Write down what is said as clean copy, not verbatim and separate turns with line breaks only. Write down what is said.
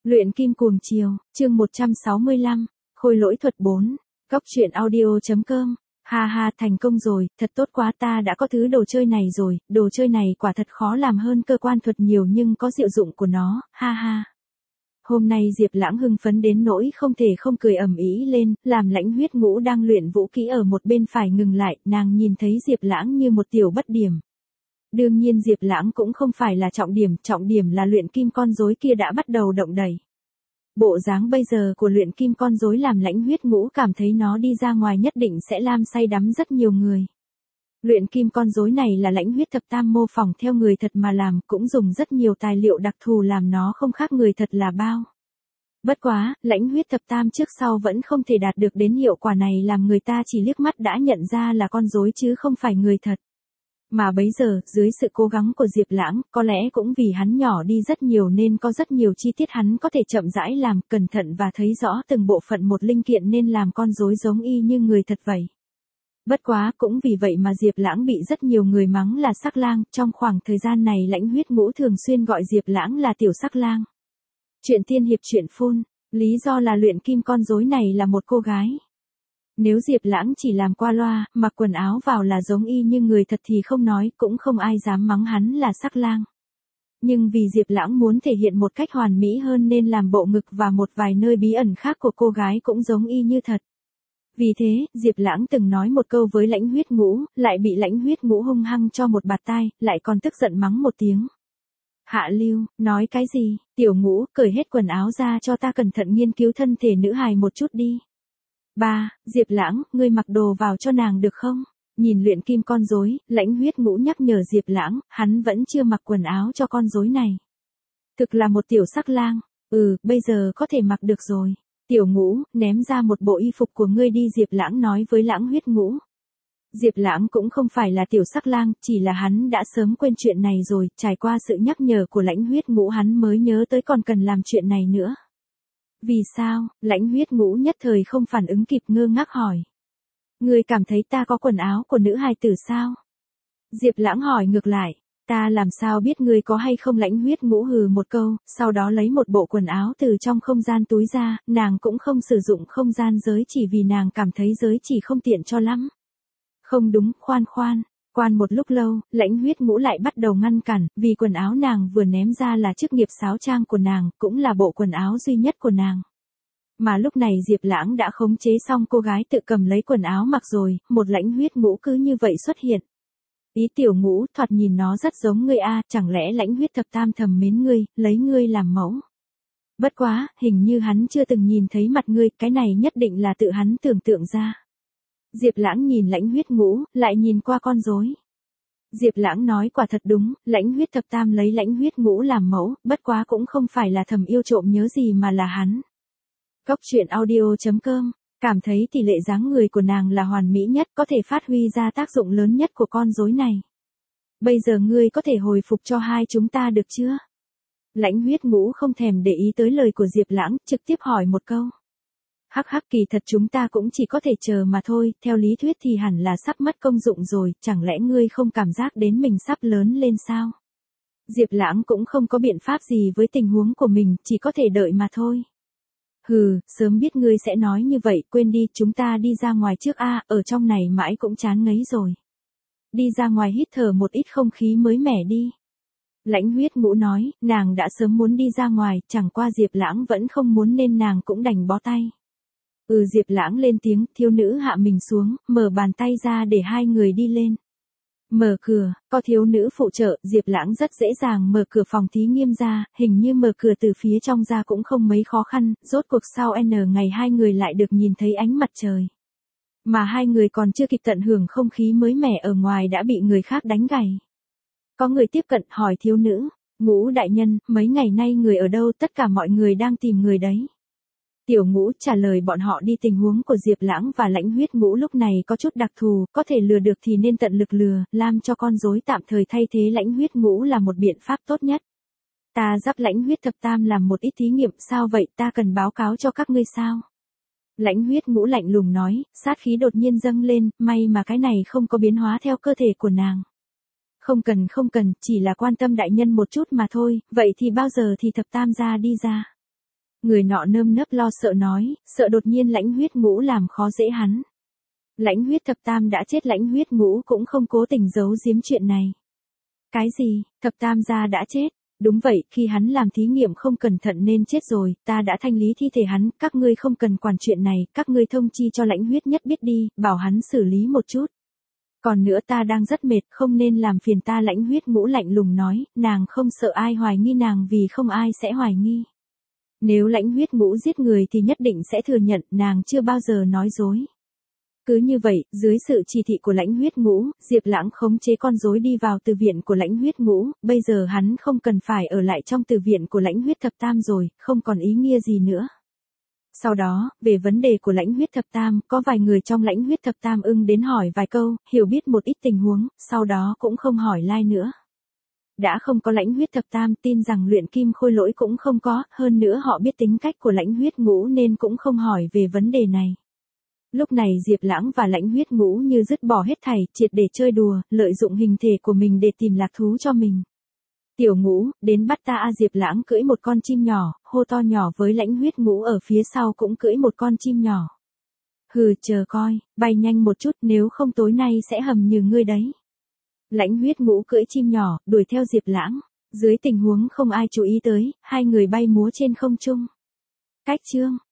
Luyện kim cuồng chiều, chương 165, khôi lỗi thuật 4, góc truyện audio.com. Ha ha, thành công rồi, thật tốt quá, ta đã có thứ đồ chơi này rồi, đồ chơi này quả thật khó làm hơn cơ quan thuật nhiều nhưng có diệu dụng của nó, ha ha. Hôm nay Diệp Lãng hưng phấn đến nỗi không thể không cười ầm ĩ lên, làm Lãnh Huyết Ngũ đang luyện vũ kỹ ở một bên phải ngừng lại, nàng nhìn thấy Diệp Lãng như một tiểu bất điểm. Đương nhiên Diệp Lãng cũng không phải là trọng điểm là luyện kim con rối kia đã bắt đầu động đẩy. Bộ dáng bây giờ của luyện kim con rối làm Lãnh Huyết Ngũ cảm thấy nó đi ra ngoài nhất định sẽ làm say đắm rất nhiều người. Luyện kim con rối này là Lãnh Huyết Thập Tam mô phỏng theo người thật mà làm, cũng dùng rất nhiều tài liệu đặc thù làm nó không khác người thật là bao. Bất quá, Lãnh Huyết Thập Tam trước sau vẫn không thể đạt được đến hiệu quả này làm người ta chỉ liếc mắt đã nhận ra là con rối chứ không phải người thật. Mà bấy giờ, dưới sự cố gắng của Diệp Lãng, có lẽ cũng vì hắn nhỏ đi rất nhiều nên có rất nhiều chi tiết hắn có thể chậm rãi làm, cẩn thận và thấy rõ từng bộ phận một linh kiện nên làm con rối giống y như người thật vậy. Bất quá, cũng vì vậy mà Diệp Lãng bị rất nhiều người mắng là sắc lang, trong khoảng thời gian này Lãnh Huyết Ngũ thường xuyên gọi Diệp Lãng là tiểu sắc lang. Chuyện tiên hiệp chuyện phun, lý do là luyện kim con rối này là một cô gái. Nếu Diệp Lãng chỉ làm qua loa, mặc quần áo vào là giống y như người thật thì không nói, cũng không ai dám mắng hắn là sắc lang. Nhưng vì Diệp Lãng muốn thể hiện một cách hoàn mỹ hơn nên làm bộ ngực và một vài nơi bí ẩn khác của cô gái cũng giống y như thật. Vì thế, Diệp Lãng từng nói một câu với Lãnh Huyết Ngũ, lại bị Lãnh Huyết Ngũ hung hăng cho một bạt tai, lại còn tức giận mắng một tiếng. Hạ lưu, nói cái gì, tiểu Ngũ, cởi hết quần áo ra cho ta cẩn thận nghiên cứu thân thể nữ hài một chút đi. Diệp Lãng, ngươi mặc đồ vào cho nàng được không? Nhìn luyện kim con rối, Lãnh Huyết Ngũ nhắc nhở Diệp Lãng, hắn vẫn chưa mặc quần áo cho con rối này. Thực là một tiểu sắc lang, bây giờ có thể mặc được rồi. Tiểu Ngũ, ném ra một bộ y phục của ngươi đi, Diệp Lãng nói với Lãng Huyết Ngũ. Diệp Lãng cũng không phải là tiểu sắc lang, chỉ là hắn đã sớm quên chuyện này rồi, trải qua sự nhắc nhở của Lãnh Huyết Ngũ hắn mới nhớ tới còn cần làm chuyện này nữa. Vì sao? Lãnh Huyết Ngũ nhất thời không phản ứng kịp, ngơ ngác hỏi. Ngươi cảm thấy ta có quần áo của nữ hài tử sao? Diệp Lãng hỏi ngược lại. Ta làm sao biết ngươi có hay không? Lãnh Huyết Ngũ hừ một câu, sau đó lấy một bộ quần áo từ trong không gian túi ra, nàng cũng không sử dụng không gian giới chỉ vì nàng cảm thấy giới chỉ không tiện cho lắm. Không đúng, quan một lúc lâu, Lãnh Huyết Ngũ lại bắt đầu ngăn cản, vì quần áo nàng vừa ném ra là chức nghiệp sáo trang của nàng, cũng là bộ quần áo duy nhất của nàng. Mà lúc này Diệp Lãng đã khống chế xong cô gái tự cầm lấy quần áo mặc rồi, một Lãnh Huyết Ngũ cứ như vậy xuất hiện. Ý tiểu Ngũ, thoạt nhìn nó rất giống ngươi a, chẳng lẽ Lãnh Huyết Thập Tam thầm mến ngươi, lấy ngươi làm mẫu. Bất quá, hình như hắn chưa từng nhìn thấy mặt ngươi, cái này nhất định là tự hắn tưởng tượng ra. Diệp Lãng nhìn Lãnh Huyết Ngũ, lại nhìn qua con rối. Diệp Lãng nói quả thật đúng, Lãnh Huyết Thập Tam lấy Lãnh Huyết Ngũ làm mẫu, bất quá cũng không phải là thầm yêu trộm nhớ gì mà là hắn. Góc truyện audio.com, cảm thấy tỷ lệ dáng người của nàng là hoàn mỹ nhất, có thể phát huy ra tác dụng lớn nhất của con rối này. Bây giờ ngươi có thể hồi phục cho hai chúng ta được chưa? Lãnh Huyết Ngũ không thèm để ý tới lời của Diệp Lãng, trực tiếp hỏi một câu. Hắc kỳ thật chúng ta cũng chỉ có thể chờ mà thôi, theo lý thuyết thì hẳn là sắp mất công dụng rồi, chẳng lẽ ngươi không cảm giác đến mình sắp lớn lên sao? Diệp Lãng cũng không có biện pháp gì với tình huống của mình, chỉ có thể đợi mà thôi. Sớm biết ngươi sẽ nói như vậy, quên đi, chúng ta đi ra ngoài trước a, ở trong này mãi cũng chán ngấy rồi. Đi ra ngoài hít thở một ít không khí mới mẻ đi. Lãnh Huyết Ngũ nói, nàng đã sớm muốn đi ra ngoài, chẳng qua Diệp Lãng vẫn không muốn nên nàng cũng đành bó tay. Diệp Lãng lên tiếng, thiếu nữ hạ mình xuống, mở bàn tay ra để hai người đi lên. Mở cửa, có thiếu nữ phụ trợ, Diệp Lãng rất dễ dàng mở cửa phòng thí nghiệm ra, hình như mở cửa từ phía trong ra cũng không mấy khó khăn, rốt cuộc sau ngày hai người lại được nhìn thấy ánh mặt trời. Mà hai người còn chưa kịp tận hưởng không khí mới mẻ ở ngoài đã bị người khác đánh gãy. Có người tiếp cận hỏi thiếu nữ, Ngũ đại nhân, mấy ngày nay người ở đâu, tất cả mọi người đang tìm người đấy. Tiểu Ngũ trả lời bọn họ đi. Tình huống của Diệp Lãng và Lãnh Huyết Ngũ lúc này có chút đặc thù, có thể lừa được thì nên tận lực lừa, làm cho con rối tạm thời thay thế Lãnh Huyết Ngũ là một biện pháp tốt nhất. Ta dắt Lãnh Huyết Thập Tam làm một ít thí nghiệm, sao vậy, ta cần báo cáo cho các ngươi sao? Lãnh Huyết Ngũ lạnh lùng nói, sát khí đột nhiên dâng lên, may mà cái này không có biến hóa theo cơ thể của nàng. Không cần, chỉ là quan tâm đại nhân một chút mà thôi, vậy thì bao giờ thì Thập Tam gia đi ra? Người nọ nơm nớp lo sợ nói, sợ đột nhiên Lãnh Huyết Ngũ làm khó dễ hắn. Lãnh Huyết Thập Tam đã chết, Lãnh Huyết Ngũ cũng không cố tình giấu giếm chuyện này. Cái gì, Thập Tam gia đã chết? Đúng vậy, khi hắn làm thí nghiệm không cẩn thận nên chết rồi, ta đã thanh lý thi thể hắn, các ngươi không cần quản chuyện này, các ngươi thông chi cho Lãnh Huyết Nhất biết đi, bảo hắn xử lý một chút. Còn nữa ta đang rất mệt, không nên làm phiền ta. Lãnh Huyết Ngũ lạnh lùng nói, nàng không sợ ai hoài nghi nàng vì không ai sẽ hoài nghi. Nếu Lãnh Huyết Ngũ giết người thì nhất định sẽ thừa nhận, nàng chưa bao giờ nói dối. Cứ như vậy, dưới sự chỉ thị của Lãnh Huyết Ngũ, Diệp Lãng khống chế con rối đi vào từ viện của Lãnh Huyết Ngũ, bây giờ hắn không cần phải ở lại trong từ viện của Lãnh Huyết Thập Tam rồi, không còn ý nghĩa gì nữa. Sau đó, về vấn đề của Lãnh Huyết Thập Tam, có vài người trong Lãnh Huyết Thập Tam đến hỏi vài câu, hiểu biết một ít tình huống, sau đó cũng không hỏi lai nữa. Đã không có Lãnh Huyết Thập Tam, tin rằng luyện kim khôi lỗi cũng không có, hơn nữa họ biết tính cách của Lãnh Huyết Ngũ nên cũng không hỏi về vấn đề này. Lúc này Diệp Lãng và Lãnh Huyết Ngũ như dứt bỏ hết thảy, triệt để chơi đùa, lợi dụng hình thể của mình để tìm lạc thú cho mình. Tiểu Ngũ, đến bắt ta a. Diệp Lãng cưỡi một con chim nhỏ, hô to nhỏ với Lãnh Huyết Ngũ ở phía sau cũng cưỡi một con chim nhỏ. Hừ, chờ coi, bay nhanh một chút, nếu không tối nay sẽ hầm như ngươi đấy. Lãnh Huyết Ngũ cưỡi chim nhỏ, đuổi theo Diệp Lãng. Dưới tình huống không ai chú ý tới, hai người bay múa trên không trung. Cách chương